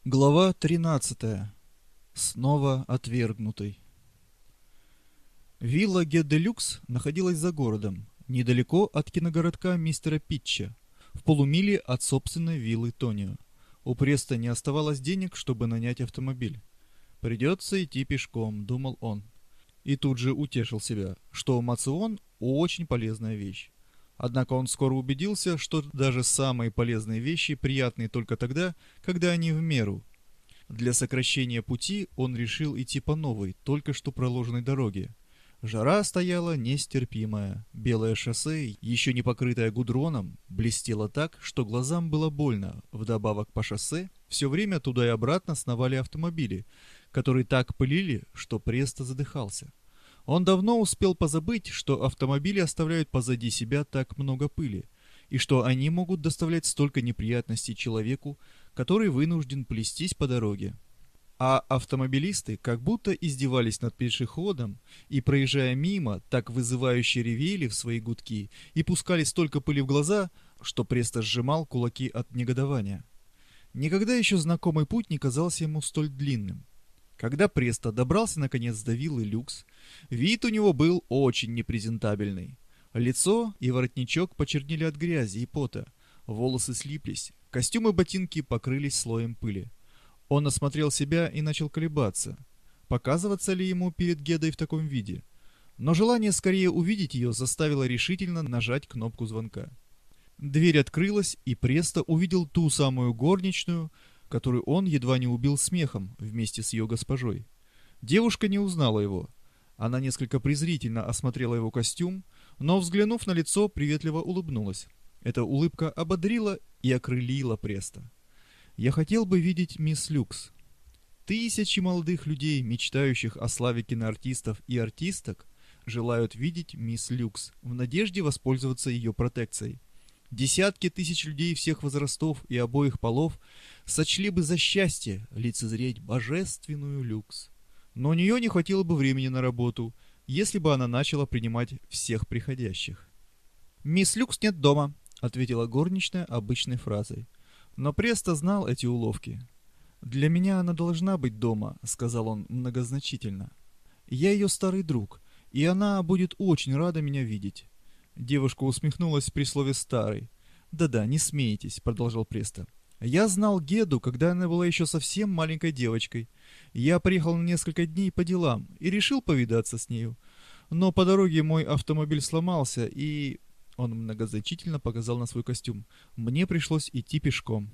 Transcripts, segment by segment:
Глава 13. Снова отвергнутый. Вилла Гедделюкс находилась за городом, недалеко от киногородка мистера Питча, в полумиле от собственной виллы Тонио. У Преста не оставалось денег, чтобы нанять автомобиль. «Придется идти пешком», — думал он. И тут же утешил себя, что мацион — очень полезная вещь. Однако он скоро убедился, что даже самые полезные вещи приятны только тогда, когда они в меру. Для сокращения пути он решил идти по новой, только что проложенной дороге. Жара стояла нестерпимая. Белое шоссе, еще не покрытое гудроном, блестело так, что глазам было больно. Вдобавок по шоссе все время туда и обратно сновали автомобили, которые так пылили, что Престо задыхался. Он давно успел позабыть, что автомобили оставляют позади себя так много пыли, и что они могут доставлять столько неприятностей человеку, который вынужден плестись по дороге. А автомобилисты как будто издевались над пешеходом и, проезжая мимо, так вызывающе ревели в свои гудки и пускали столько пыли в глаза, что Престо сжимал кулаки от негодования. Никогда еще знакомый путь не казался ему столь длинным. Когда Престо добрался наконец до виллы Люкс, вид у него был очень непрезентабельный. Лицо и воротничок почернели от грязи и пота, волосы слиплись, костюмы и ботинки покрылись слоем пыли. Он осмотрел себя и начал колебаться, показываться ли ему перед Гедой в таком виде. Но желание скорее увидеть ее заставило решительно нажать кнопку звонка. Дверь открылась, и Престо увидел ту самую горничную, которую он едва не убил смехом вместе с ее госпожой. Девушка не узнала его. Она несколько презрительно осмотрела его костюм, но, взглянув на лицо, приветливо улыбнулась. Эта улыбка ободрила и окрылила Престо. «Я хотел бы видеть мисс Люкс». Тысячи молодых людей, мечтающих о славе киноартистов и артисток, желают видеть мисс Люкс в надежде воспользоваться ее протекцией. Десятки тысяч людей всех возрастов и обоих полов сочли бы за счастье лицезреть божественную Люкс. Но у нее не хватило бы времени на работу, если бы она начала принимать всех приходящих. «Мисс Люкс нет дома», — ответила горничная обычной фразой. Но Престо знал эти уловки. «Для меня она должна быть дома», — сказал он многозначительно. «Я ее старый друг, и она будет очень рада меня видеть». Девушка усмехнулась при слове «старый». «Да-да, не смейтесь», — продолжал Престо. «Я знал Геду, когда она была еще совсем маленькой девочкой. Я приехал на несколько дней по делам и решил повидаться с нею. Но по дороге мой автомобиль сломался, и...» Он многозначительно показал на свой костюм. «Мне пришлось идти пешком».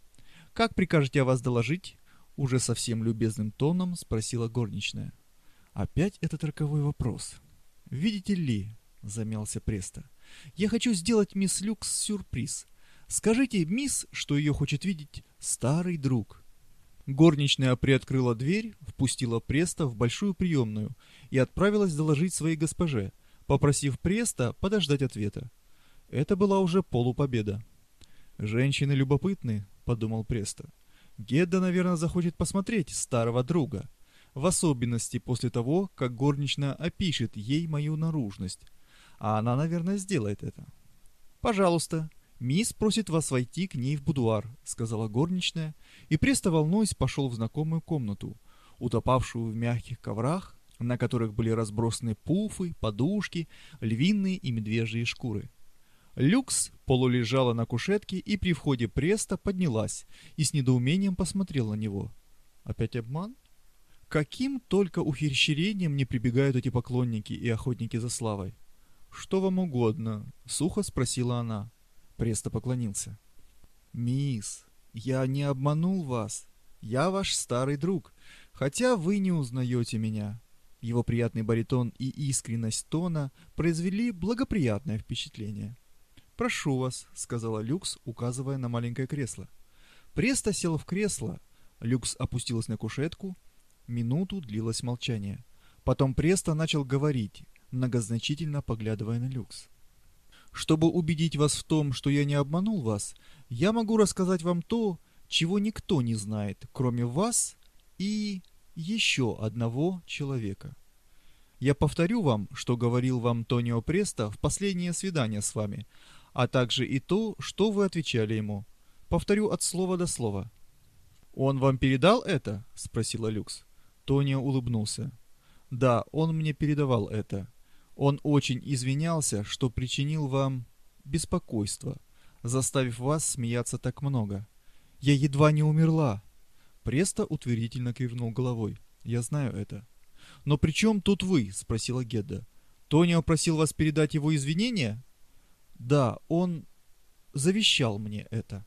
«Как прикажете о вас доложить?» Уже совсем любезным тоном спросила горничная. Опять этот роковой вопрос. «Видите ли...» — замялся Престо. «Я хочу сделать мисс Люкс сюрприз. Скажите, мисс, что ее хочет видеть старый друг». Горничная приоткрыла дверь, впустила Престо в большую приемную и отправилась доложить своей госпоже, попросив Престо подождать ответа. Это была уже полупобеда. «Женщины любопытны», — подумал Престо. «Гедда, наверное, захочет посмотреть старого друга, в особенности после того, как горничная опишет ей мою наружность. А она, наверное, сделает это». «Пожалуйста, мисс просит вас войти к ней в будуар», — сказала горничная, и Престо, волнуясь, пошел в знакомую комнату, утопавшую в мягких коврах, на которых были разбросаны пуфы, подушки, львиные и медвежьи шкуры. Люкс полулежала на кушетке и при входе Престо поднялась и с недоумением посмотрела на него. Опять обман? Каким только ухищрением не прибегают эти поклонники и охотники за славой. «Что вам угодно?» — сухо спросила она. Престо поклонился. «Мисс, я не обманул вас. Я ваш старый друг, хотя вы не узнаете меня». Его приятный баритон и искренность тона произвели благоприятное впечатление. «Прошу вас», — сказала Люкс, указывая на маленькое кресло. Престо сел в кресло. Люкс опустилась на кушетку. Минуту длилось молчание. Потом Престо начал говорить, многозначительно поглядывая на Люкс. «Чтобы убедить вас в том, что я не обманул вас, я могу рассказать вам то, чего никто не знает, кроме вас и еще одного человека. Я повторю вам, что говорил вам Тонио Престо в последнее свидание с вами, а также и то, что вы отвечали ему. Повторю от слова до слова. «Он вам передал это?» — спросила Люкс. Тонио улыбнулся. «Да, он мне передавал это. Он очень извинялся, что причинил вам беспокойство, заставив вас смеяться так много. Я едва не умерла». Преста утвердительно кивнул головой. «Я знаю это». «Но при чем тут вы?» — спросила Гедда. «Тонио просил вас передать его извинения?» «Да, он завещал мне это».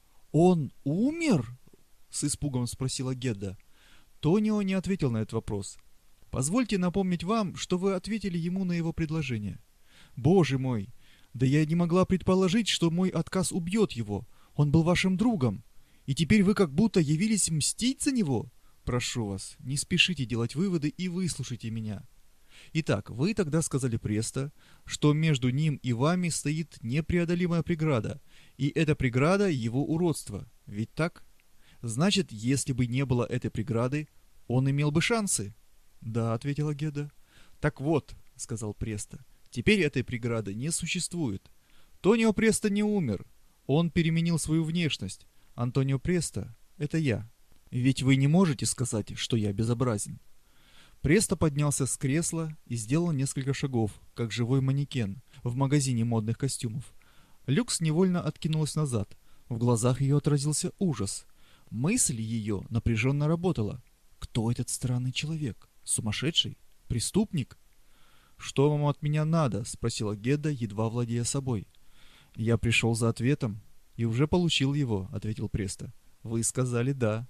«Он умер?» — с испугом спросила Гедда. Тонио не ответил на этот вопрос. «Позвольте напомнить вам, что вы ответили ему на его предложение». «Боже мой! Да я не могла предположить, что мой отказ убьет его. Он был вашим другом. И теперь вы как будто явились мстить за него? Прошу вас, не спешите делать выводы и выслушайте меня». Итак, вы тогда сказали Преста, что между ним и вами стоит непреодолимая преграда, и эта преграда — его уродство. Ведь так? Значит, если бы не было этой преграды, он имел бы шансы. «Да», — ответила Гедда. «Так вот», — сказал Преста, — «теперь этой преграды не существует. Тонио Преста не умер. Он переменил свою внешность. Антонио Преста — это я. Ведь вы не можете сказать, что я безобразен». Преста поднялся с кресла и сделал несколько шагов, как живой манекен в магазине модных костюмов. Люкс невольно откинулась назад. В глазах ее отразился ужас. Мысль ее напряженно работала. Кто этот странный человек? Сумасшедший? Преступник? «Что вам от меня надо?» — спросила Гедда, едва владея собой. «Я пришел за ответом и уже получил его», — ответил Преста. «Вы сказали «да».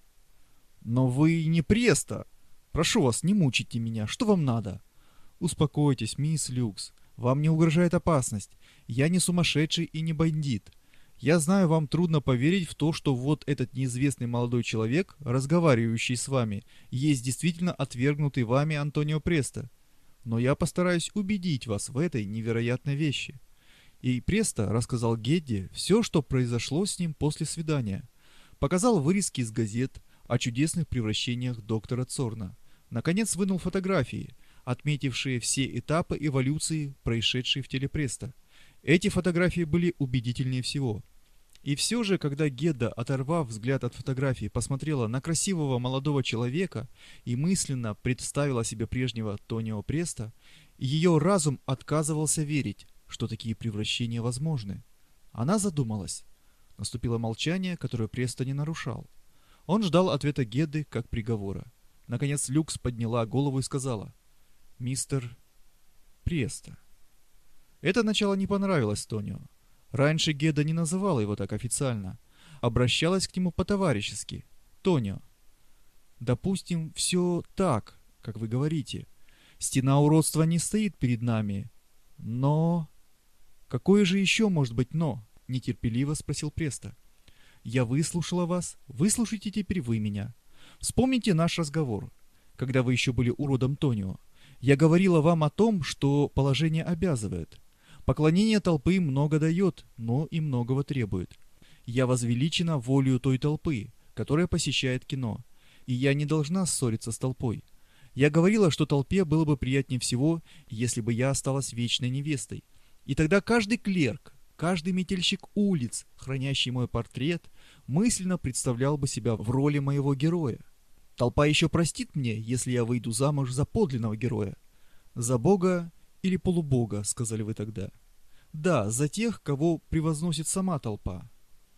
«Но вы не Преста! Прошу вас, не мучите меня. Что вам надо?» «Успокойтесь, мисс Люкс. Вам не угрожает опасность. Я не сумасшедший и не бандит. Я знаю, вам трудно поверить в то, что вот этот неизвестный молодой человек, разговаривающий с вами, есть действительно отвергнутый вами Антонио Преста. Но я постараюсь убедить вас в этой невероятной вещи». И Преста рассказал Гедде все, что произошло с ним после свидания. Показал вырезки из газет о чудесных превращениях доктора Цорна. Наконец вынул фотографии, отметившие все этапы эволюции, происшедшей в теле Преста. Эти фотографии были убедительнее всего. И все же, когда Гедда, оторвав взгляд от фотографии, посмотрела на красивого молодого человека и мысленно представила себе прежнего Тонио Преста, ее разум отказывался верить, что такие превращения возможны. Она задумалась. Наступило молчание, которое Преста не нарушал. Он ждал ответа Гедды как приговора. Наконец Люкс подняла голову и сказала: «Мистер Преста». Это начало не понравилось Тонио. Раньше Гедда не называла его так официально. Обращалась к нему по-товарищески. «Тонио, допустим, все так, как вы говорите. Стена уродства не стоит перед нами. Но...» «Какое же еще может быть «но»?» — нетерпеливо спросил Преста. «Я выслушала вас, выслушайте теперь вы меня. Вспомните наш разговор, когда вы еще были уродом Тонио. Я говорила вам о том, что положение обязывает. Поклонение толпы много дает, но и многого требует. Я возвеличена волею той толпы, которая посещает кино, и я не должна ссориться с толпой. Я говорила, что толпе было бы приятнее всего, если бы я осталась вечной невестой. И тогда каждый клерк, каждый метельщик улиц, хранящий мой портрет, мысленно представлял бы себя в роли моего героя. Толпа еще простит мне, если я выйду замуж за подлинного героя. За бога или полубога, сказали вы тогда. Да, за тех, кого превозносит сама толпа».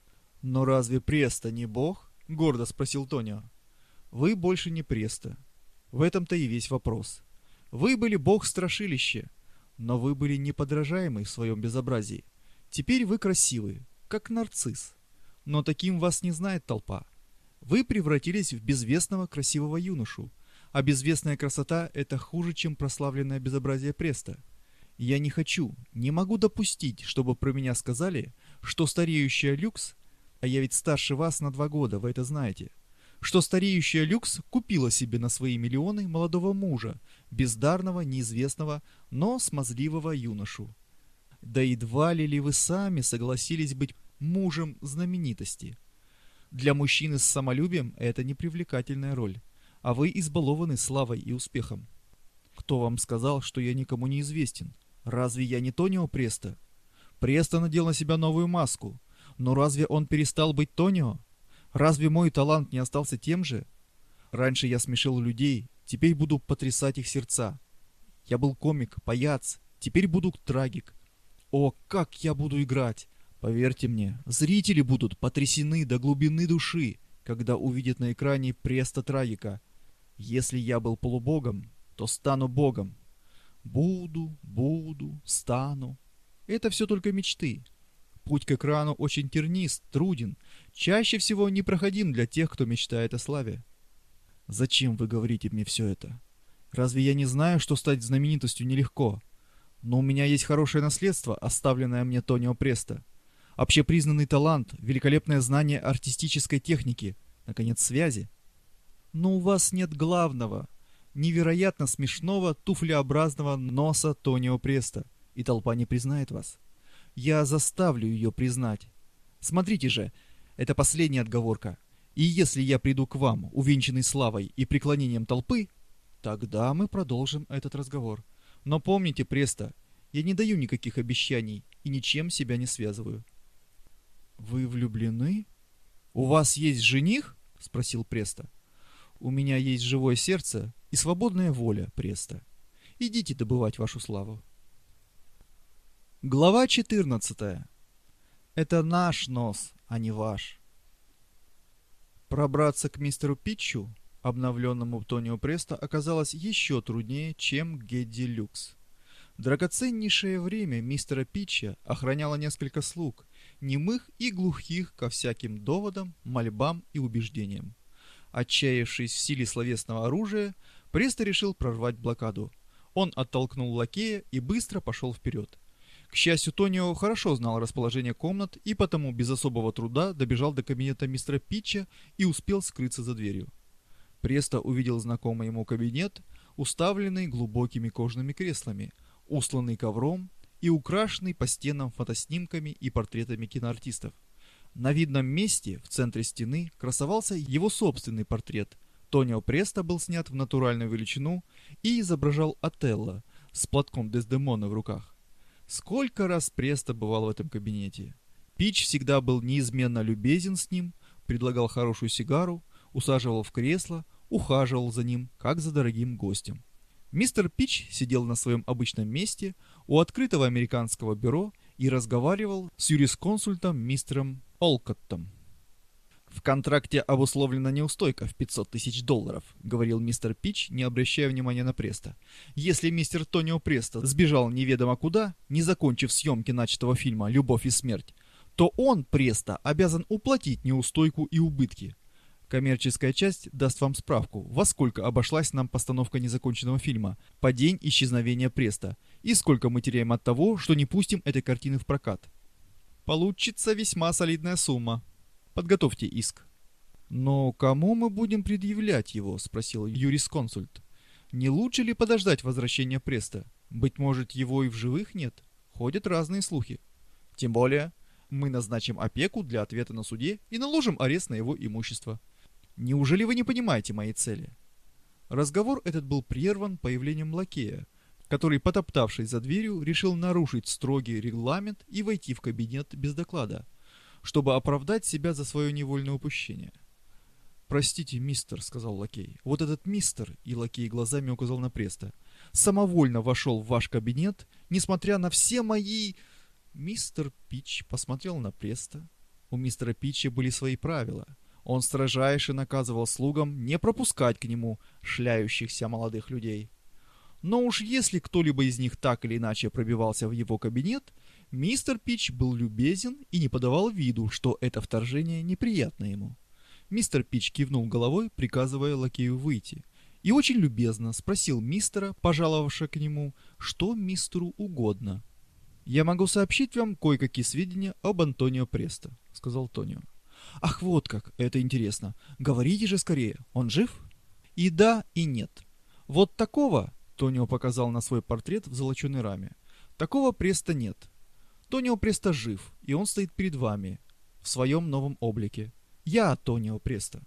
«Но разве Преста не бог?» — гордо спросил Тонио. «Вы больше не Преста. В этом-то и весь вопрос. Вы были бог-страшилище, но вы были неподражаемы в своем безобразии. Теперь вы красивы, как нарцисс. Но таким вас не знает толпа. Вы превратились в безвестного красивого юношу, а безвестная красота — это хуже, чем прославленное безобразие Преста. Я не хочу, не могу допустить, чтобы про меня сказали, что стареющая Люкс, а я ведь старше вас на 2 года, вы это знаете, что стареющая Люкс купила себе на свои миллионы молодого мужа, бездарного, неизвестного, но смазливого юношу. Да едва ли вы сами согласились быть мужем знаменитости? Для мужчины с самолюбием это непривлекательная роль, а вы избалованы славой и успехом. Кто вам сказал, что я никому не известен? Разве я не Тонио Преста? Преста надел на себя новую маску, но разве он перестал быть Тонио? Разве мой талант не остался тем же? Раньше я смешил людей, теперь буду потрясать их сердца. Я был комик, паяц, теперь буду трагик. О, как я буду играть! Поверьте мне, зрители будут потрясены до глубины души, когда увидят на экране Преста Трагика. Если я был полубогом, то стану богом. Буду, стану. Это все только мечты. Путь к экрану очень тернист, труден, чаще всего непроходим для тех, кто мечтает о славе. Зачем вы говорите мне все это? Разве я не знаю, что стать знаменитостью нелегко? Но у меня есть хорошее наследство, оставленное мне Тонио Преста. Общепризнанный талант, великолепное знание артистической техники, наконец, связи. Но у вас нет главного, невероятно смешного туфлеобразного носа Тонио Преста, и толпа не признает вас. Я заставлю ее признать. Смотрите же, это последняя отговорка. И если я приду к вам, увенчанный славой и преклонением толпы, тогда мы продолжим этот разговор. Но помните, Преста, я не даю никаких обещаний и ничем себя не связываю. Вы влюблены? У вас есть жених? Спросил Преста. У меня есть живое сердце и свободная воля, Преста. Идите добывать вашу славу. Глава 14. Это наш нос, а не ваш. Пробраться к мистеру Питчу, обновленному Тонио Преста, оказалось еще труднее, чем к Гедди Люкс. Драгоценнейшее время мистера Питча охраняло несколько слуг, немых и глухих ко всяким доводам, мольбам и убеждениям. Отчаявшись в силе словесного оружия, Преста решил прорвать блокаду. Он оттолкнул лакея и быстро пошел вперед. К счастью, Тонио хорошо знал расположение комнат и потому без особого труда добежал до кабинета мистера Питча и успел скрыться за дверью. Преста увидел знакомый ему кабинет, уставленный глубокими кожаными креслами, устланный ковром и украшенный по стенам фотоснимками и портретами киноартистов. На видном месте в центре стены красовался его собственный портрет. Тонио Преста был снят в натуральную величину и изображал Отелло с платком Дездемоны в руках. Сколько раз Преста бывал в этом кабинете. Питч всегда был неизменно любезен с ним, предлагал хорошую сигару, усаживал в кресло, ухаживал за ним, как за дорогим гостем. Мистер Питч сидел на своем обычном месте у открытого американского бюро и разговаривал с юрисконсультом мистером Олкоттом. «В контракте обусловлена неустойка в $500 тысяч», — говорил мистер Питч, не обращая внимания на Преста. «Если мистер Тонио Преста сбежал неведомо куда, не закончив съемки начатого фильма «Любовь и смерть», то он, Преста, обязан уплатить неустойку и убытки. Коммерческая часть даст вам справку, во сколько обошлась нам постановка незаконченного фильма по день исчезновения Преста и сколько мы теряем от того, что не пустим этой картины в прокат. Получится весьма солидная сумма. Подготовьте иск». «Но кому мы будем предъявлять его?» — спросил юрисконсульт. «Не лучше ли подождать возвращения Преста? Быть может, его и в живых нет? Ходят разные слухи. Тем более, мы назначим опеку для ответа на суде и наложим арест на его имущество. Неужели вы не понимаете моей цели?» Разговор этот был прерван появлением лакея, который, потоптавшись за дверью, решил нарушить строгий регламент и войти в кабинет без доклада, чтобы оправдать себя за свое невольное упущение. «Простите, мистер», — сказал лакей, — «вот этот мистер», — и лакей глазами указал на Преста, — «самовольно вошел в ваш кабинет, несмотря на все мои...» Мистер Питч посмотрел на Преста. У мистера Питча были свои правила. Он строжайше наказывал слугам не пропускать к нему шляющихся молодых людей. Но уж если кто-либо из них так или иначе пробивался в его кабинет, мистер Питч был любезен и не подавал виду, что это вторжение неприятно ему. Мистер Питч кивнул головой, приказывая лакею выйти, и очень любезно спросил мистера, пожаловавшего к нему, что мистеру угодно. «Я могу сообщить вам кое-какие сведения об Антонио Преста», — сказал Тонио. «Ах, вот как, это интересно. Говорите же скорее, он жив?» «И да, и нет. Вот такого...» — Тонио показал на свой портрет в золоченой раме. «Такого Преста нет. Тонио Преста жив, и он стоит перед вами, в своем новом облике. Я Тонио Преста».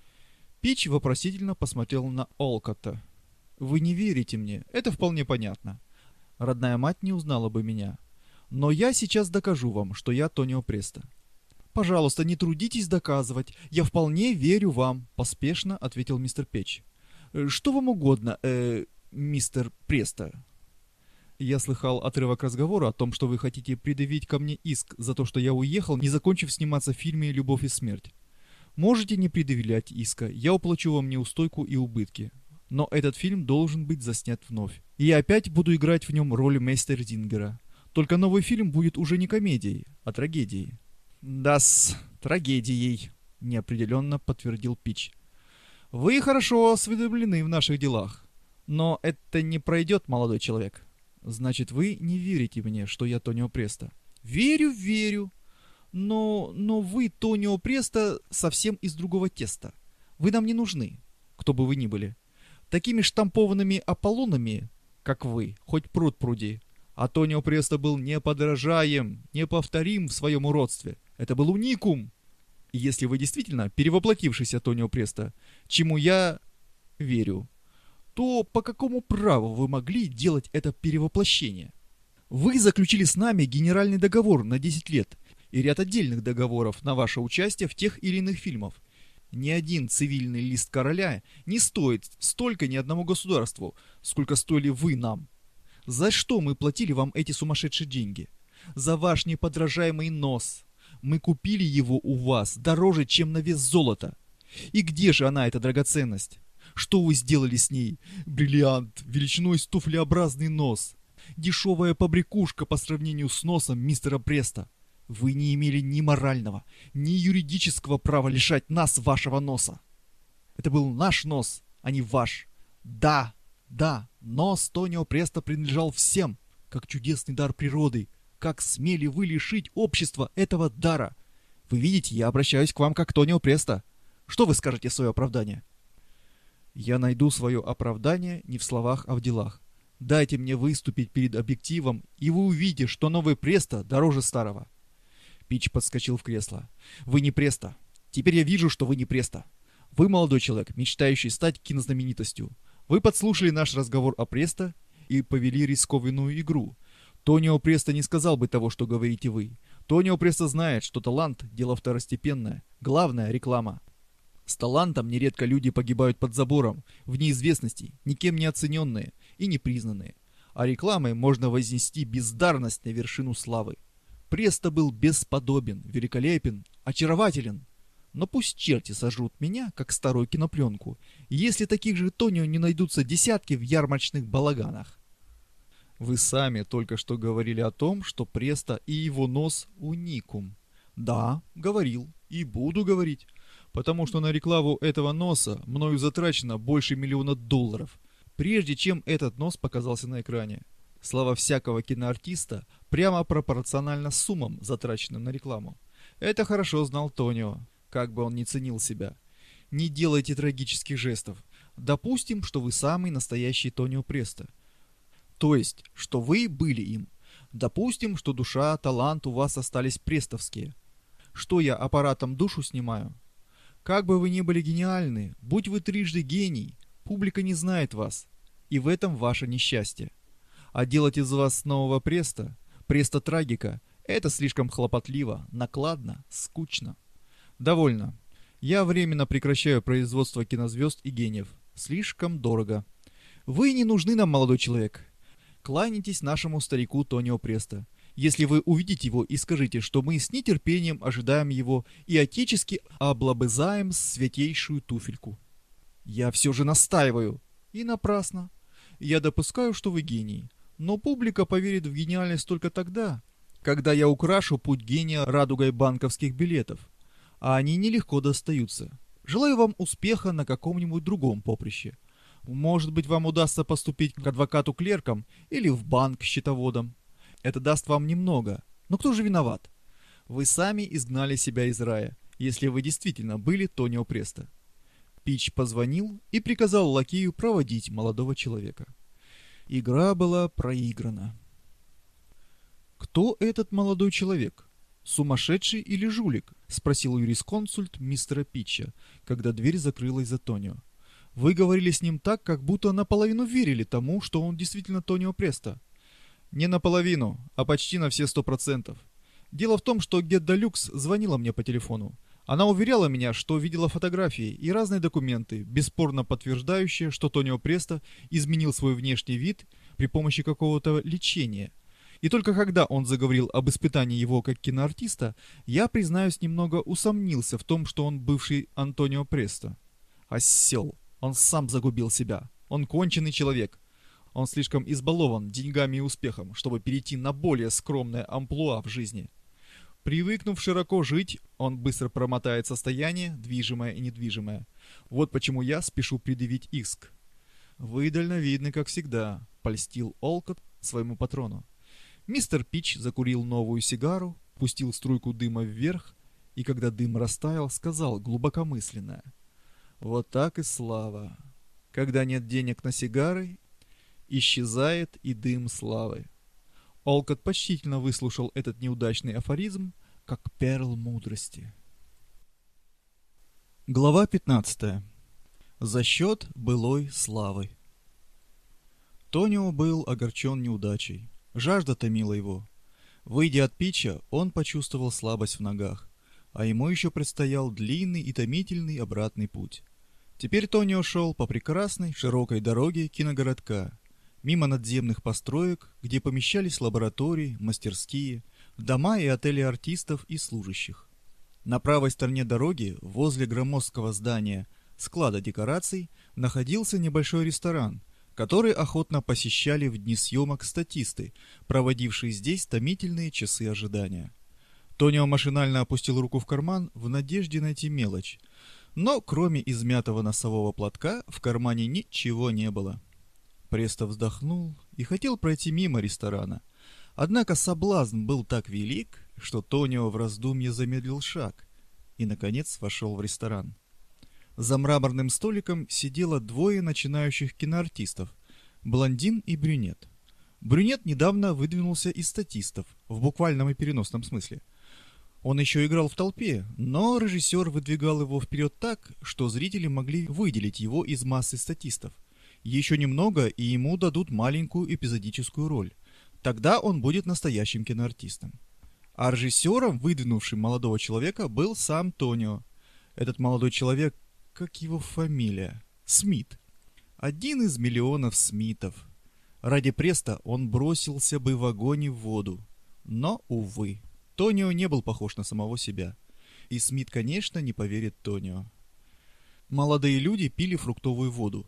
Питч вопросительно посмотрел на Олкотта. «Вы не верите мне, это вполне понятно. Родная мать не узнала бы меня. Но я сейчас докажу вам, что я Тонио Преста. «Пожалуйста, не трудитесь доказывать. Я вполне верю вам», — поспешно ответил мистер Петч. «Что вам угодно, мистер Преста?» «Я слыхал отрывок разговора о том, что вы хотите предъявить ко мне иск за то, что я уехал, не закончив сниматься в фильме «Любовь и смерть». Можете не предъявлять иска, я уплачу вам неустойку и убытки. Но этот фильм должен быть заснят вновь. И я опять буду играть в нем роль Мейстерзингера. Только новый фильм будет уже не комедией, а трагедией». «Да-с, трагедией», — неопределенно подтвердил Пич. «Вы хорошо осведомлены в наших делах. Но это не пройдет, молодой человек. Значит, вы не верите мне, что я Тонио Преста?» «Верю, верю. Но вы, Тонио Преста, совсем из другого теста. Вы нам не нужны, кто бы вы ни были. Такими штампованными Аполлонами, как вы, хоть пруд пруди. А Тонио Преста был неподражаем, неповторим в своем уродстве. Это был уникум. И если вы действительно перевоплотившийся Тонио Преста, чему я верю, то по какому праву вы могли делать это перевоплощение? Вы заключили с нами генеральный договор на 10 лет и ряд отдельных договоров на ваше участие в тех или иных фильмах. Ни один цивильный лист короля не стоит столько ни одному государству, сколько стоили вы нам. За что мы платили вам эти сумасшедшие деньги? За ваш неподражаемый нос. Мы купили его у вас дороже, чем на вес золота. И где же она, эта драгоценность? Что вы сделали с ней? Бриллиант, величиной с туфлеобразный нос. Дешевая побрякушка по сравнению с носом мистера Преста. Вы не имели ни морального, ни юридического права лишать нас вашего носа. Это был наш нос, а не ваш. Да, нос Тонио Преста принадлежал всем, как чудесный дар природы. Как смели вы лишить общества этого дара? Вы видите, я обращаюсь к вам как Тонио Преста. Что вы скажете в свое оправдание?» «Я найду свое оправдание не в словах, а в делах. Дайте мне выступить перед объективом, и вы увидите, что новый Преста дороже старого». Пич подскочил в кресло. «Вы не Преста. Теперь я вижу, что вы не Преста. Вы молодой человек, мечтающий стать кинознаменитостью. Вы подслушали наш разговор о Преста и повели рискованную игру. Тонио Преста не сказал бы того, что говорите вы. Тонио Преста знает, что талант – дело второстепенное. Главное – реклама. С талантом нередко люди погибают под забором, в неизвестности, никем не оцененные и не признанные. А рекламой можно вознести бездарность на вершину славы. Преста был бесподобен, великолепен, очарователен. Но пусть черти сожрут меня, как старую кинопленку, если таких же Тонио не найдутся десятки в ярмарочных балаганах. Вы сами только что говорили о том, что Преста и его нос уникум. Да, говорил и буду говорить, потому что на рекламу этого носа мною затрачено больше $1 миллиона, прежде чем этот нос показался на экране. Слава всякого киноартиста прямо пропорциональна суммам, затраченным на рекламу. Это хорошо знал Тонио, как бы он ни ценил себя. Не делайте трагических жестов. Допустим, что вы самый настоящий Тонио Преста. То есть, что вы были им. Допустим, что душа, талант у вас остались престовские. Что я аппаратом душу снимаю? Как бы вы ни были гениальны, будь вы трижды гений, публика не знает вас. И в этом ваше несчастье. А делать из вас нового Преста, Преста-трагика, это слишком хлопотливо, накладно, скучно. Довольно. Я временно прекращаю производство кинозвезд и гениев. Слишком дорого. Вы не нужны нам, молодой человек. Кланяйтесь нашему старику Тонио Преста. Если вы увидите его и скажите, что мы с нетерпением ожидаем его и отечески облобызаем святейшую туфельку. Я все же настаиваю. И напрасно. Я допускаю, что вы гений. Но публика поверит в гениальность только тогда, когда я украшу путь гения радугой банковских билетов. А они нелегко достаются. Желаю вам успеха на каком-нибудь другом поприще. Может быть, вам удастся поступить к адвокату-клеркам или в банк счетоводом. Это даст вам немного. Но кто же виноват? Вы сами изгнали себя из рая, если вы действительно были Тонио Преста. Пич позвонил и приказал лакею проводить молодого человека. Игра была проиграна. «Кто этот молодой человек? Сумасшедший или жулик?» — спросил юрисконсульт мистера Питча, когда дверь закрылась за Тонио. «Вы говорили с ним так, как будто наполовину верили тому, что он действительно Тонио Преста». «Не наполовину, а почти на все 100%. Дело в том, что Гедда Люкс звонила мне по телефону. Она уверяла меня, что видела фотографии и разные документы, бесспорно подтверждающие, что Тонио Престо изменил свой внешний вид при помощи какого-то лечения. И только когда он заговорил об испытании его как киноартиста, я, признаюсь, немного усомнился в том, что он бывший Антонио Престо. Осел. Он сам загубил себя. Он конченый человек. Он слишком избалован деньгами и успехом, чтобы перейти на более скромное амплуа в жизни. Привыкнув широко жить, он быстро промотает состояние, движимое и недвижимое. Вот почему я спешу предъявить иск. «Вы дальновидны, как всегда», — польстил Олкот своему патрону. Мистер Питч закурил новую сигару, пустил струйку дыма вверх, и когда дым растаял, сказал глубокомысленно: «Вот так и слава. Когда нет денег на сигары, исчезает и дым славы». Олкот почтительно выслушал этот неудачный афоризм, как перл мудрости. Глава 15. За счет былой славы. Тонио был огорчен неудачей. Жажда томила его. Выйдя от Питча, он почувствовал слабость в ногах, а ему еще предстоял длинный и томительный обратный путь. Теперь Тонио шел по прекрасной широкой дороге киногородка, мимо надземных построек, где помещались лаборатории, мастерские, дома и отели артистов и служащих. На правой стороне дороги, возле громоздкого здания склада декораций, находился небольшой ресторан, который охотно посещали в дни съемок статисты, проводившие здесь томительные часы ожидания. Тонио машинально опустил руку в карман в надежде найти мелочь, но кроме измятого носового платка в кармане ничего не было. Престо вздохнул и хотел пройти мимо ресторана. Однако соблазн был так велик, что Тонио в раздумье замедлил шаг и, наконец, вошел в ресторан. За мраморным столиком сидело двое начинающих киноартистов – блондин и брюнет. Брюнет недавно выдвинулся из статистов, в буквальном и переносном смысле. Он еще играл в толпе, но режиссер выдвигал его вперед так, что зрители могли выделить его из массы статистов. Еще немного, и ему дадут маленькую эпизодическую роль. Тогда он будет настоящим киноартистом. А режиссером, выдвинувшим молодого человека, был сам Тонио. Этот молодой человек, как его фамилия? Смит. Один из миллионов Смитов. Ради Престо он бросился бы в огонь и в воду. Но, увы, Тонио не был похож на самого себя. И Смит, конечно, не поверит Тонио. Молодые люди пили фруктовую воду.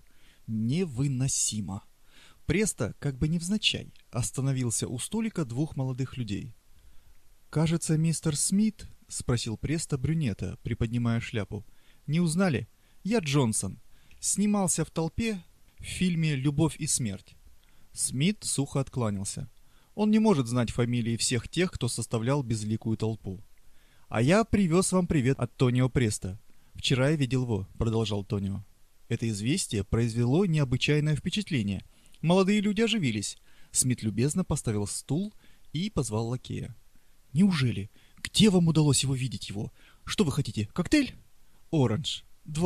Невыносимо. Престо, как бы невзначай, остановился у столика двух молодых людей. «Кажется, мистер Смит?» — спросил Престо брюнета, приподнимая шляпу. «Не узнали? Я Джонсон. Снимался в толпе в фильме «Любовь и смерть». Смит сухо откланялся. Он не может знать фамилии всех тех, кто составлял безликую толпу. «А я привез вам привет от Тонио Престо. Вчера я видел его», — продолжал Тонио. Это известие произвело необычайное впечатление. Молодые люди оживились. Смит любезно поставил стул и позвал лакея. «Неужели? Где вам удалось видеть его? Что вы хотите, коктейль?» «Оранж.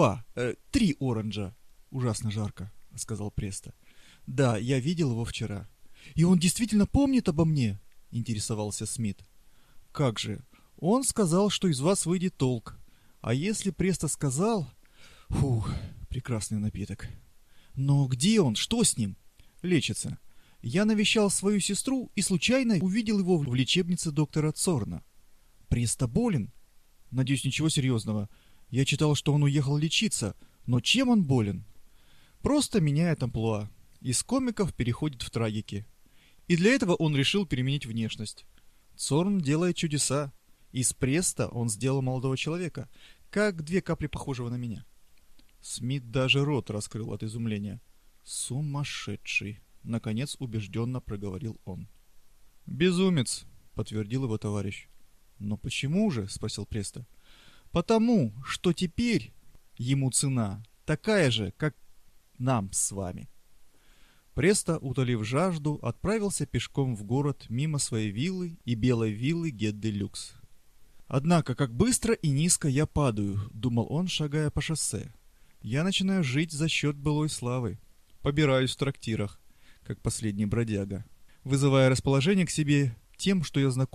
3 оранжа». «Ужасно жарко», — сказал Престо. «Да, я видел его вчера». «И он действительно помнит обо мне?» — интересовался Смит. «Как же? Он сказал, что из вас выйдет толк. А если Престо сказал...» «Фух, прекрасный напиток». «Но где он? Что с ним?» «Лечится. Я навещал свою сестру и случайно увидел его в лечебнице доктора Цорна». «Престо болен?» «Надеюсь, ничего серьезного. Я читал, что он уехал лечиться. Но чем он болен?» «Просто меняет амплуа. Из комиков переходит в трагики. И для этого он решил переменить внешность. Цорн делает чудеса. Из Престо он сделал молодого человека, как 2 капли похожего на меня». Смит даже рот раскрыл от изумления. «Сумасшедший!» — наконец убежденно проговорил он. «Безумец!» — подтвердил его товарищ. «Но почему же?» — спросил Престо. «Потому, что теперь ему цена такая же, как нам с вами». Престо, утолив жажду, отправился пешком в город мимо своей виллы и белой виллы Гедды Люкс. «Однако, как быстро и низко я падаю», — думал он, шагая по шоссе. «Я начинаю жить за счет былой славы. Побираюсь в трактирах, как последний бродяга, вызывая расположение к себе тем, что я знаком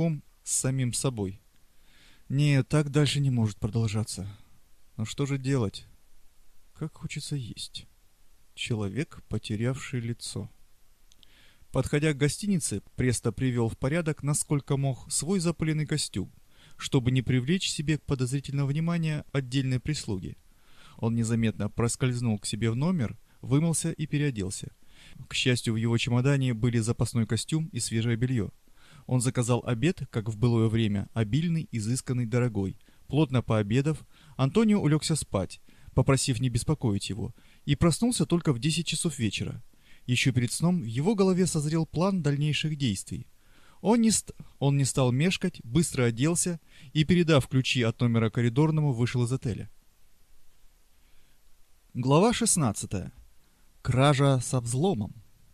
с самим собой. Нет, так дальше не может продолжаться. Но что же делать? Как хочется есть. Человек, потерявший лицо. Подходя к гостинице, Престо привел в порядок, насколько мог, свой запыленный костюм, чтобы не привлечь себе подозрительного внимания отдельной прислуги. Он незаметно проскользнул к себе в номер, вымылся и переоделся. К счастью, в его чемодане были запасной костюм и свежее белье. Он заказал обед, как в былое время, обильный, изысканный, дорогой. Плотно пообедав, Антонио улегся спать, попросив не беспокоить его, и проснулся только в 10 часов вечера. Еще перед сном в его голове созрел план дальнейших действий. Он не стал мешкать, быстро оделся и, передав ключи от номера коридорному, вышел из отеля. Глава 16. Кража со взломом.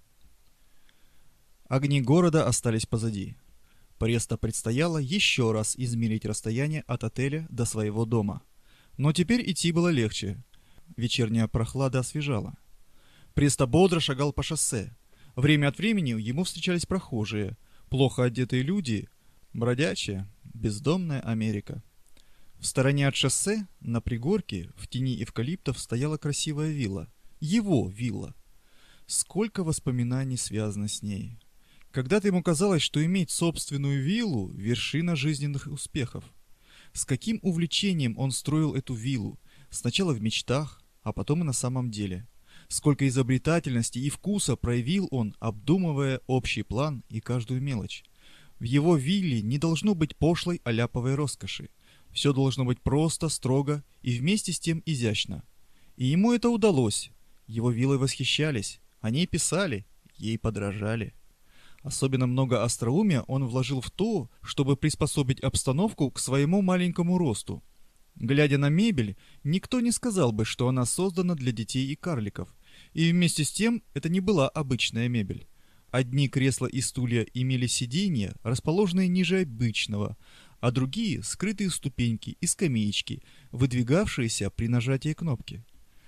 Огни города остались позади. Престо предстояло еще раз измерить расстояние от отеля до своего дома. Но теперь идти было легче. Вечерняя прохлада освежала. Престо бодро шагал по шоссе. Время от времени ему встречались прохожие, плохо одетые люди, бродячая, бездомная Америка. В стороне от шоссе, на пригорке, в тени эвкалиптов стояла красивая вилла. Его вилла. Сколько воспоминаний связано с ней. Когда-то ему казалось, что иметь собственную виллу – вершина жизненных успехов. С каким увлечением он строил эту виллу, сначала в мечтах, а потом и на самом деле. Сколько изобретательности и вкуса проявил он, обдумывая общий план и каждую мелочь. В его вилле не должно быть пошлой аляповой роскоши. Все должно быть просто, строго и вместе с тем изящно. И ему это удалось. Его виллой восхищались, о ней писали, ей подражали. Особенно много остроумия он вложил в то, чтобы приспособить обстановку к своему маленькому росту. Глядя на мебель, никто не сказал бы, что она создана для детей и карликов. И вместе с тем это не была обычная мебель. Одни кресла и стулья имели сиденья, расположенные ниже обычного, а другие — скрытые ступеньки и скамеечки, выдвигавшиеся при нажатии кнопки.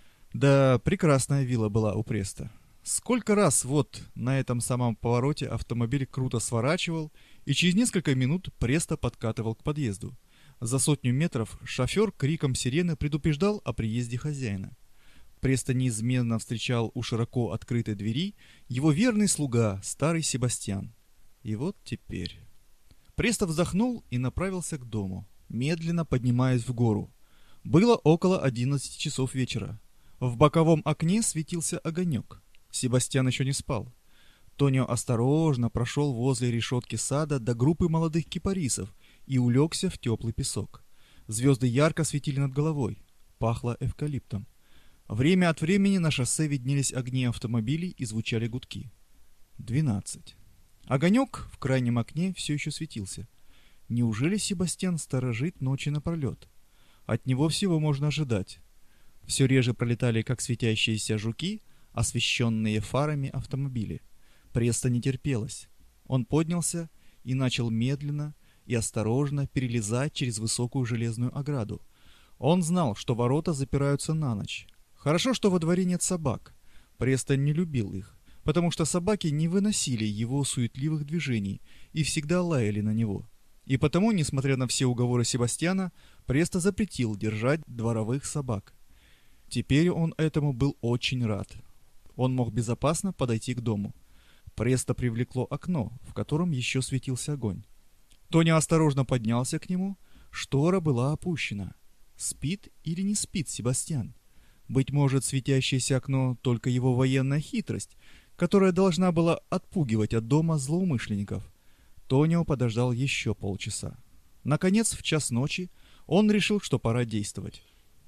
Да, прекрасная вилла была у Престо. Сколько раз вот на этом самом повороте автомобиль круто сворачивал, и через несколько минут Престо подкатывал к подъезду. За 100 метров шофер криком сирены предупреждал о приезде хозяина. Престо неизменно встречал у широко открытой двери его верный слуга, старый Себастьян. И вот теперь... Престо вздохнул и направился к дому, медленно поднимаясь в гору. Было около 11 часов вечера. В боковом окне светился огонек. Себастьян еще не спал. Тонио осторожно прошел возле решетки сада до группы молодых кипарисов и улегся в теплый песок. Звезды ярко светили над головой. Пахло эвкалиптом. Время от времени на шоссе виднелись огни автомобилей и звучали гудки. 12. Огонек в крайнем окне все еще светился. Неужели Себастьян сторожит ночи напролет? От него всего можно ожидать. Все реже пролетали, как светящиеся жуки, освещенные фарами автомобили. Престо не терпелось. Он поднялся и начал медленно и осторожно перелезать через высокую железную ограду. Он знал, что ворота запираются на ночь. Хорошо, что во дворе нет собак. Престо не любил их, потому что собаки не выносили его суетливых движений и всегда лаяли на него. И потому, несмотря на все уговоры Себастьяна, Престо запретил держать дворовых собак. Теперь он этому был очень рад. Он мог безопасно подойти к дому. Престо привлекло окно, в котором еще светился огонь. Тонио осторожно поднялся к нему. Штора была опущена. Спит или не спит Себастьян? Быть может, светящееся окно — только его военная хитрость, которая должна была отпугивать от дома злоумышленников. Тонио подождал еще полчаса. Наконец, в час ночи, он решил, что пора действовать.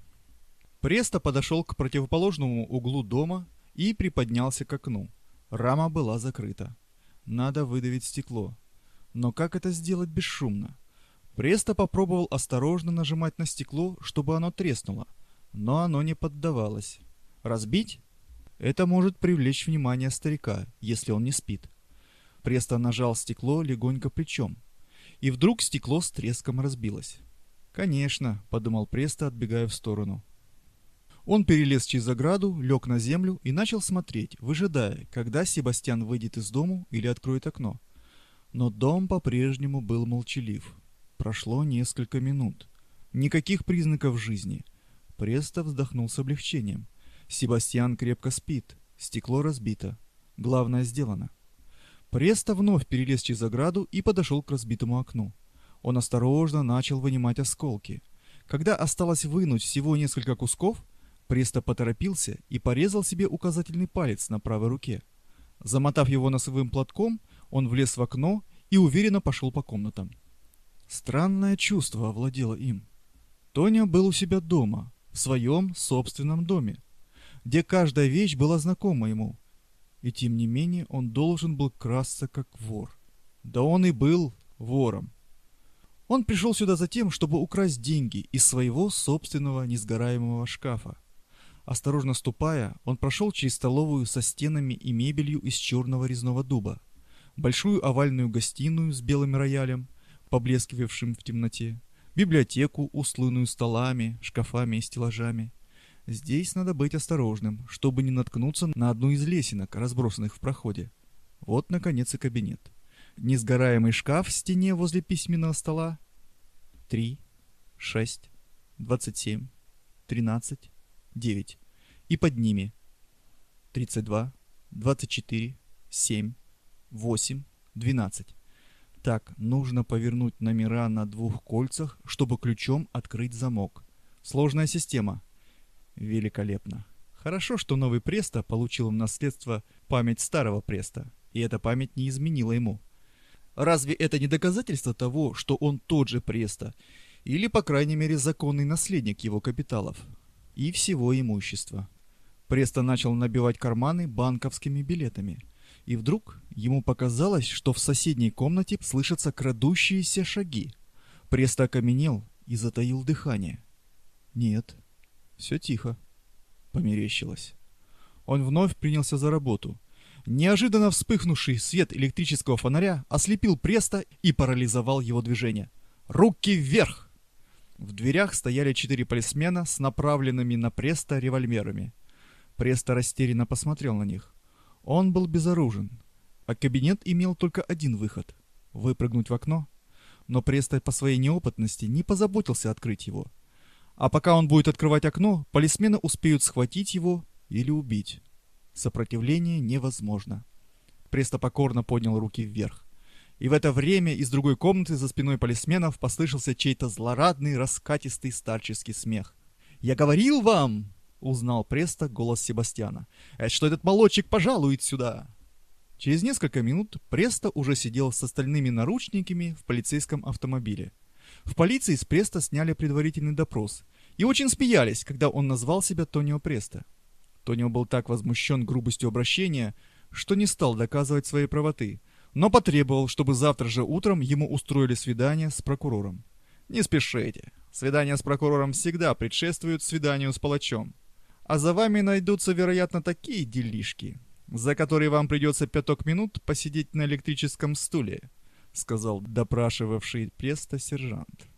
Престо подошел к противоположному углу дома и приподнялся к окну. Рама была закрыта. Надо выдавить стекло. Но как это сделать бесшумно? Престо попробовал осторожно нажимать на стекло, чтобы оно треснуло, но оно не поддавалось. Разбить? Это может привлечь внимание старика, если он не спит. Престо нажал стекло легонько плечом, и вдруг стекло с треском разбилось. «Конечно», — подумал Престо, отбегая в сторону. Он перелез через ограду, лег на землю и начал смотреть, выжидая, когда Себастьян выйдет из дому или откроет окно. Но дом по-прежнему был молчалив. Прошло несколько минут. Никаких признаков жизни. Престо вздохнул с облегчением. Себастьян крепко спит. Стекло разбито. Главное сделано. Престо вновь перелез через ограду и подошел к разбитому окну. Он осторожно начал вынимать осколки. Когда осталось вынуть всего несколько кусков, Престо поторопился и порезал себе указательный палец на правой руке. Замотав его носовым платком, он влез в окно и уверенно пошел по комнатам. Странное чувство овладело им. Тоня был у себя дома, в своем собственном доме, где каждая вещь была знакома ему. И тем не менее он должен был красться как вор. Да он и был вором. Он пришел сюда за тем, чтобы украсть деньги из своего собственного несгораемого шкафа. Осторожно ступая, он прошел через столовую со стенами и мебелью из черного резного дуба, большую овальную гостиную с белым роялем, поблескивавшим в темноте, библиотеку, устланную столами, шкафами и стеллажами. Здесь надо быть осторожным, чтобы не наткнуться на одну из лесенок, разбросанных в проходе. Вот, наконец, и кабинет. Несгораемый шкаф в стене возле письменного стола. 3, 6, 27, 13, 9. И под ними 32, 24, 7, 8, 12. Так, нужно повернуть номера на 2 кольцах, чтобы ключом открыть замок. Сложная система. Великолепно. Хорошо, что новый Престо получил в наследство память старого Престо, и эта память не изменила ему. Разве это не доказательство того, что он тот же Престо, или, по крайней мере, законный наследник его капиталов и всего имущества? Престо начал набивать карманы банковскими билетами, и вдруг ему показалось, что в соседней комнате слышатся крадущиеся шаги. Престо окаменел и затаил дыхание. Нет, все тихо. Померещилось. Он вновь принялся за работу. Неожиданно вспыхнувший свет электрического фонаря ослепил Престо и парализовал его движение. «Руки вверх!» В дверях стояли 4 полисмена с направленными на Престо револьверами. Престо растерянно посмотрел на них. Он был безоружен, а кабинет имел только один выход — выпрыгнуть в окно. Но Престо по своей неопытности не позаботился открыть его. А пока он будет открывать окно, полисмены успеют схватить его или убить. Сопротивление невозможно. Престо покорно поднял руки вверх. И в это время из другой комнаты за спиной полисменов послышался чей-то злорадный, раскатистый старческий смех. «Я говорил вам!» — узнал Престо голос Себастьяна. «Что этот молодчик пожалует сюда!» Через несколько минут Престо уже сидел с остальными наручниками в полицейском автомобиле. В полиции с Престо сняли предварительный допрос и очень смеялись, когда он назвал себя Тонио Престо. Тонио был так возмущен грубостью обращения, что не стал доказывать своей правоты, но потребовал, чтобы завтра же утром ему устроили свидание с прокурором. «Не спешите. Свидание с прокурором всегда предшествует свиданию с палачом. А за вами найдутся, вероятно, такие делишки, за которые вам придется 5 минут посидеть на электрическом стуле», — сказал допрашивавший Престо сержант.